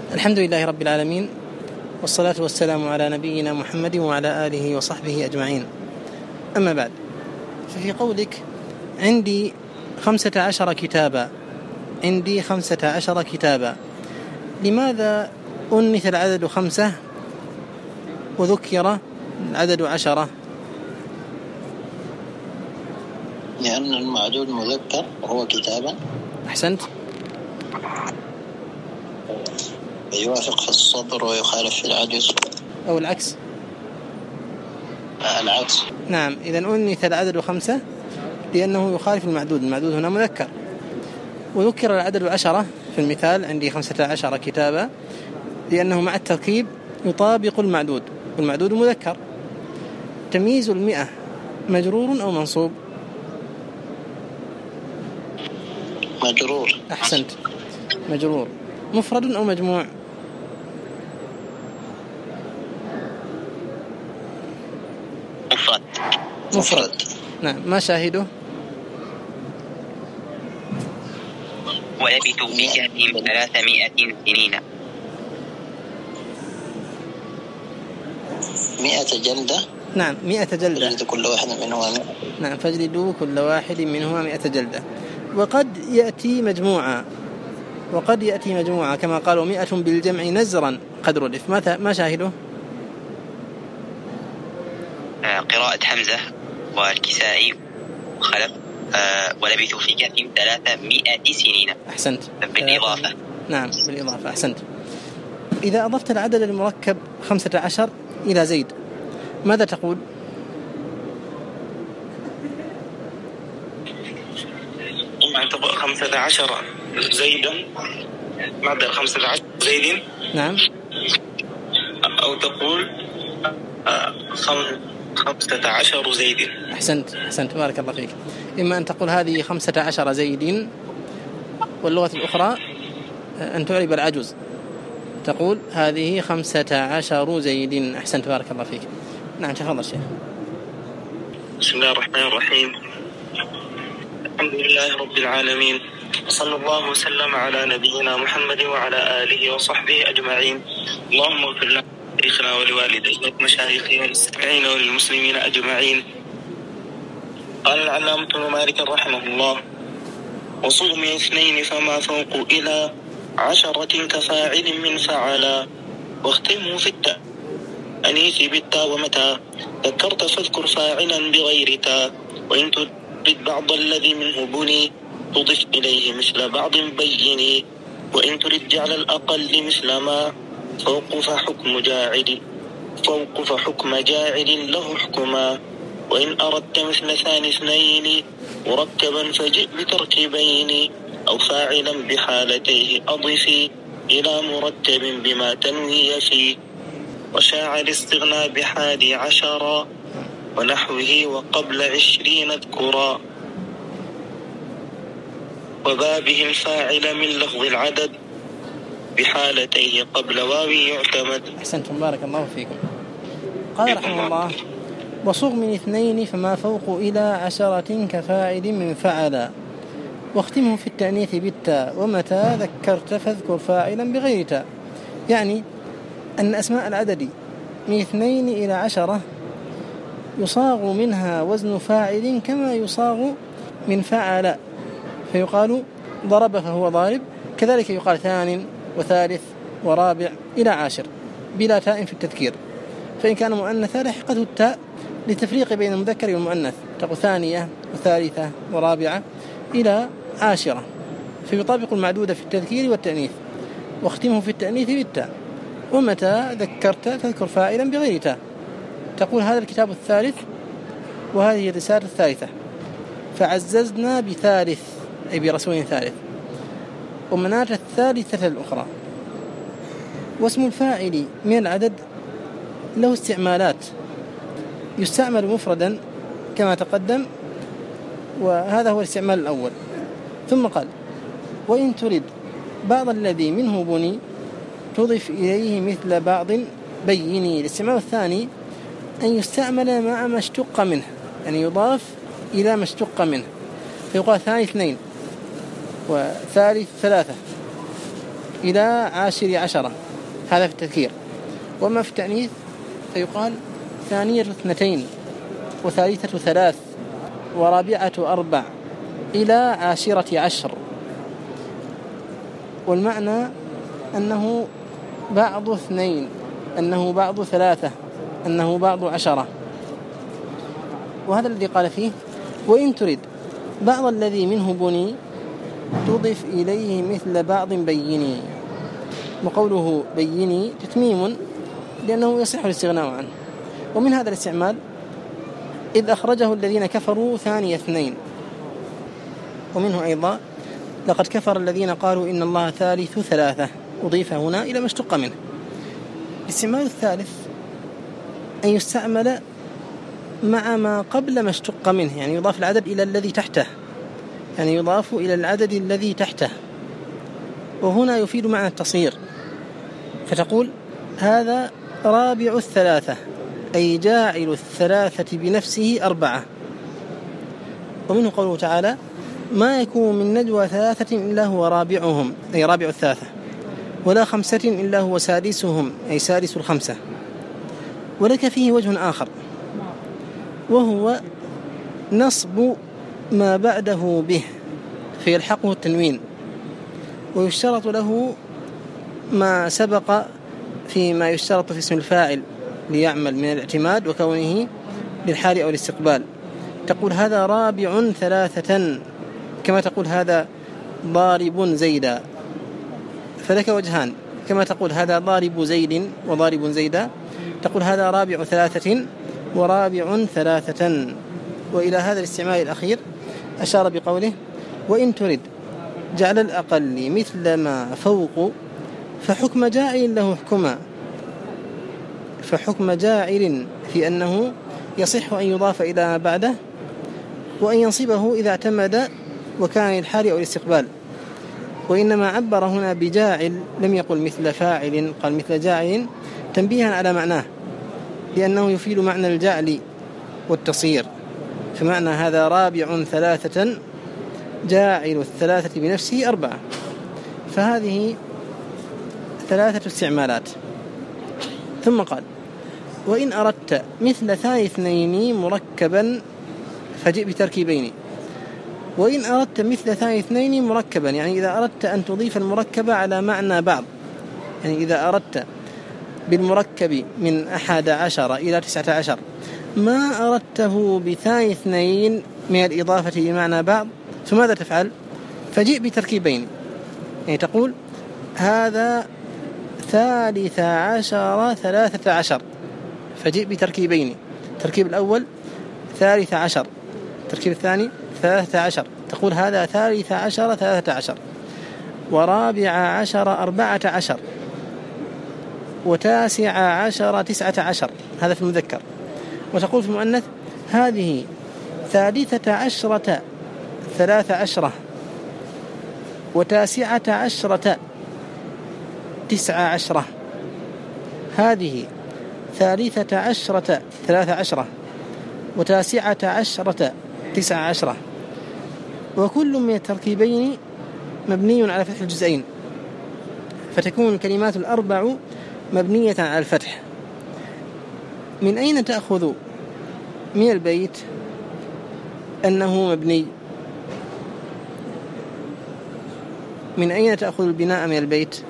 الحمد لله رب العالمين، والصلاة والسلام على نبينا محمد وعلى آله وصحبه أجمعين. أما بعد، ففي قولك عندي 15 كتابا، عندي 15 كتابا، لماذا أنث العدد 5 وذكر العدد 10؟ لأن المعدود مذكر وهو كتابا. أحسنت. يوافق في الصدر ويخالف في العجز، أو العكس. العكس. نعم، إذن أنث العدد 5 لأنه يخالف المعدود، المعدود هنا مذكر. وذكر العدد 10 في المثال عندي 15 كتابا لأنه مع التركيب يطابق المعدود، والمعدود مذكر. تمييز 100 مجرور أو منصوب؟ مجرور. أحسنت، مجرور. مفرد أو مجموع؟ مفرد. نعم. ما شاهده؟ ولبثوا في كهفهم 300 سنين. 100 جلدة. نعم، 100 جلدة. فاجلدوا كل واحد منهما 100. نعم، فاجلدوا كل واحد منهما 100 جلدة. وقد يأتي مجموعة، وقد يأتي مجموعة كما قالوا 100 بالجمع نزرا قد ردف. ما شاهده؟ قراءة حمزة والكسائي وخلف. ولبثوا في كهفهم 300 سنين. أحسنت. بالإضافة. نعم، بالإضافة. أحسنت. إذا أضفت العدد المركب 15 إلى زيد ماذا تقول؟ أن تقول 15 زيدا، معدل 15 زيد. نعم. أو تقول 15 زيد. أحسنت، بارك الله فيك. إما أن تقول هذه 15 زيد، واللغة الأخرى أن تعرب العجز، تقول هذه 15 زيد. أحسنت، بارك الله فيك. نعم، تفضل شيخ. بسم الله الرحمن الرحيم. الحمد لله رب العالمين، صلى الله وسلم على نبينا محمد وعلى آله وصحبه أجمعين. اللهم اغفر لنا ولشيخنا ولوالدينا ومشايخنا والمستمعين وللمسلمين أجمعين. قال العلامة ابن مالك رحمه الله: وصغ من 2 فما فوق إلى 10 كفاعل من فعلا، واختمه في التأنيث بالتاء، ومتى ذكرت فاذكر فاعلا بغير تاء، وإن تريد بعض الذي منه بني تضف إليه مثل بعض بيني، وإن تريد جعل الأقل مثل ما فوق فحكم جاعل له حكما، وإن أردت مثل ثاني 2 مركبا فجئ بتركيبين، أو فاعلا بحالتيه أضفي إلى مركب بما تنوي فيه، وشاع الاستغناء ب11 ونحوه وقبل 20 اذكرا، وبابه الفاعل من لفظ العدد بحالتيه قبل واو يعتمد. أحسنتم، بارك الله فيكم. قال رحمه الله: وصغ من 2 فما فوق إلى 10 كفاعل من فعلا، واختمه في التأنيث بالتاء، ومتى ذكرت فاذكر فاعلا بغير تاء. يعني أن أسماء العدد من 2 إلى 10 يصاغ منها وزن فاعل كما يصاغ من فعل، فيقال ضرب فهو ضارب، كذلك يقال 2 وثالث ورابع إلى 10 بلا تاء في التذكير. فإن كان مؤنثا لحقته التاء لتفريق بين المذكر والمؤنث، تقول 2 وثالثة ورابعة إلى 10، فيطابق المعدود في التذكير والتأنيث. واختمه في التأنيث بالتاء، ومتى ذكرت فاذكر فاعلا بغير تاء، تقول هذا الكتاب الثالث وهذه الرسالة الثالثة، فعززنا بثالث أي برسول ثالث، ومنات الثالثة الأخرى. واسم الفاعل من العدد له استعمالات، يستعمل مفردا كما تقدم، وهذا هو الاستعمال الأول. ثم قال: وإن تريد بعض الذي منه بني تضف إليه مثل بعض بيني. الاستعمال الثاني أن يستعمل مع ما اشتق منه، يعني يضاف إلى ما اشتق منه، فيقال 2 وثالث 3، إلى 10 هذا في التذكير. وما في التأنيث فيقال ثانية 2 وثالثة 3 ورابعة 4 إلى 10. والمعنى أنه بعض 2، أنه بعض 3، أنه بعض 10. وهذا الذي قال فيه: وإن ترد بعض الذي منه بني تضف إليه مثل بعض بيني. وقوله بيني تتميم لأنه يصح الاستغناء عنه. ومن هذا الاستعمال: إذ أخرجه الذين كفروا ثاني 2. ومنه أيضا: لقد كفر الذين قالوا إن الله ثالث 3. أضيف هنا إلى ما اشتق منه. الاستعمال الثالث أن يستعمل مع ما قبل ما اشتق منه، يعني يضاف العدد إلى الذي تحته، يعني يضاف إلى العدد الذي تحته. وهنا يفيد معنى التصغير، فتقول: هذا رابع 3، أي جاعل 3 بنفسه 4. ومنه قوله تعالى: ما يكون من نجوى 3 إلا هو رابعهم، أي رابع 3، ولا 5 إلا هو سادسهم، أي سادس 5. ولك فيه وجه آخر، وهو نصب ما بعده به فيلحقه التنوين، ويشترط له ما سبق فيما يشترط في اسم الفاعل ليعمل من الاعتماد وكونه للحال أو الاستقبال. تقول: هذا رابع 3، كما تقول: هذا ضارب زيدا. فلك وجهان، كما تقول: هذا ضارب زيد وضارب زيدا، تقول: هذا رابع 3 ورابع 3. وإلى هذا الاستعمال الأخير أشار بقوله: وإن ترد جعل الأقل مثل ما فوق فحكم جاعل له حكما. فحكم جاعل في أنه يصح أن يضاف إلى ما بعده، وأن ينصبه إذا اعتمد وكان الحال أو الاستقبال. وإنما عبر هنا بجاعل، لم يقل مثل فاعل، قال مثل جاعل تنبيها على معناه، لأنه يفيد معنى الجعل والتصير. فمعنى هذا رابع 3 جاعل 3 بنفسه 4. فهذه 3 استعمالات. ثم قال: وإن أردت مثل ثاني 2 مركبا فجئ بتركيبين. وإن أردت مثل ثاني 2 مركبا، يعني إذا أردت أن تضيف المركب على معنى بعض، يعني إذا أردت بالمركب من 11 إلى 19 ما أردته بثاني 2 من الإضافة بمعنى بعض، فماذا تفعل؟ فجئ بتركيبين، يعني تقول: هذا 13 13، فجئ بتركيبين. التركيب الأول 13، التركيب الثاني 13، تقول: هذا 13 13، ورابع 10 14، وتاسع 10 19. هذا في المذكر. وتقول في المؤنث: هذه 13 13، وتاسعة 10 19. هذه 13 13، وتاسعة 10 19. وكل من التركيبين مبني على فتح الجزئين، فتكون الكلمات الأربع مبنية على الفتح. من أين تأخذ من البيت أنه مبني؟ من أين تأخذ البناء من البيت؟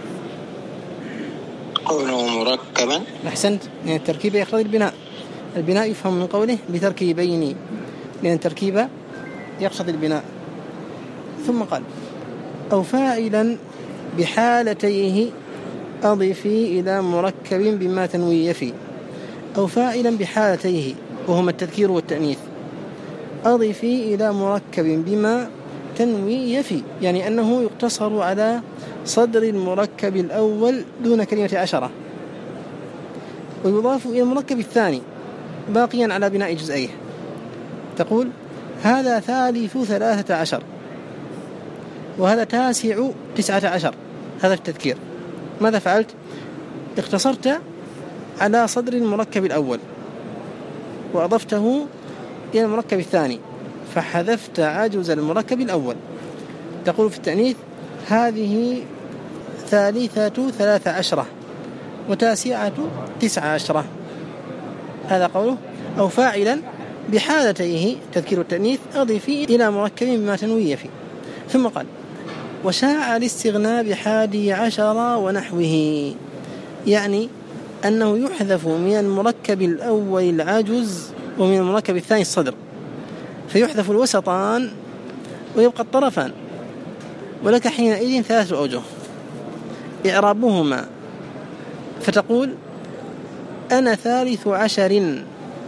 قوله مركبا. أحسنت، لأن التركيب يقتضي البناء. البناء يفهم من قوله بتركيبين، لأن التركيب يقتضي البناء. ثم قال: أو فاعلا بحالتيه أضفي إلى مركب بما تنوي يفي. أو فاعلا بحالتيه، وهما التذكير والتأنيث، أضفي إلى مركب بما تنوي يفي، يعني أنه يقتصر على صدر المركب الأول دون كلمة 10، ويضاف إلى المركب الثاني باقيا على بناء جزئيه. تقول: هذا ثالث 13، وهذا تاسع 19. هذا التذكير. ماذا فعلت؟ اقتصرت على صدر المركب الأول وأضفته إلى المركب الثاني، فحذفت عجز المركب الأول. تقول في التأنيث: هذه والثالثة 13 وتاسعة 19. هذا قوله أو فاعلا بحالتيه تذكير والتأنيث أضيفي إلى مركب بما تنوي فيه. ثم قال وشاع الاستغناء ب11 ونحوه، يعني أنه يحذف من المركب الأول العجز ومن المركب الثاني الصدر، فيحذف الوسطان ويبقى الطرفان. ولك حينئذ 3 أوجه إعرابهما، فتقول أنا 13.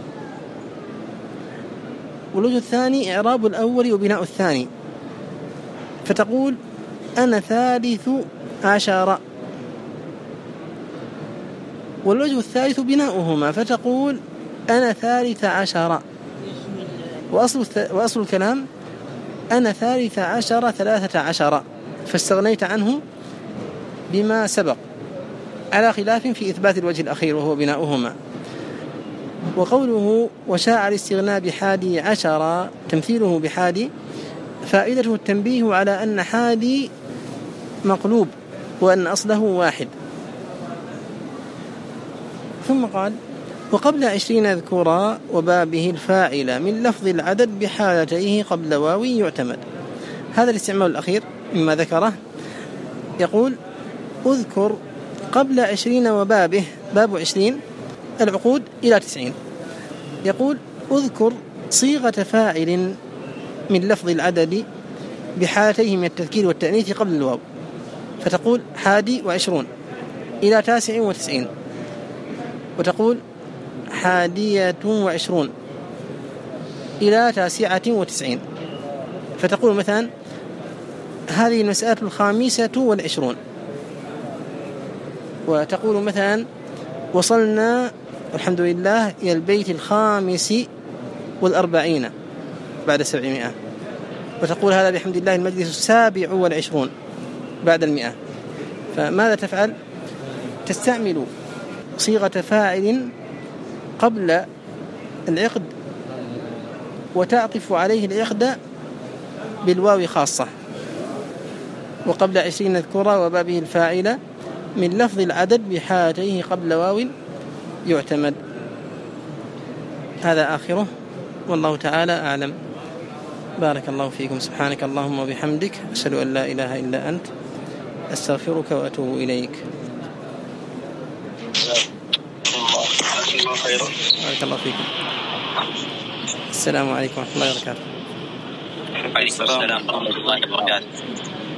والوجه الثاني إعراب الأول وبناء الثاني، فتقول أنا 13. والوجه الثالث بناؤهما، فتقول أنا 13. وأصل الكلام أنا 13 فاستغنيت عنه بما سبق، على خلاف في إثبات الوجه الأخير وهو بناؤهما. وقوله وشاع الاستغناء ب11 تمثيله بحادي، فائدته التنبيه على أن حادي مقلوب وأن أصله واحد. ثم قال وقبل 20 اذكرا وبابه الفاعل من لفظ العدد بحالتيه قبل واو يعتمد. هذا الاستعمال الأخير مما ذكره، يقول أذكر قبل 20 وبابه، باب 20 العقود إلى 90. يقول أذكر صيغة فاعل من لفظ العدد بحالتيه من التذكير والتأنيث قبل الواو، فتقول 21 إلى 99، وتقول 21 إلى 99، فتقول مثلا هذه المسألة 25، وتقول مثلا وصلنا الحمد لله إلى البيت 45 بعد 700، وتقول هذا بحمد الله المجلس 27 بعد 100. فماذا تفعل؟ تستعمل صيغة فاعل قبل العقد وتعطف عليه العقد بالواو خاصة. وقبل 20 اذكرا وبابه الفاعل من لفظ العدد بحالتيه قبل واو يعتمد. هذا آخره، والله تعالى أعلم. بارك الله فيكم. سبحانك اللهم وبحمدك، أشهد أن لا إله إلا أنت، أستغفرك وأتوب إليك. بارك الله فيكم. السلام عليكم ورحمة الله وبركاته. وعليكم السلام ورحمة الله وبركاته.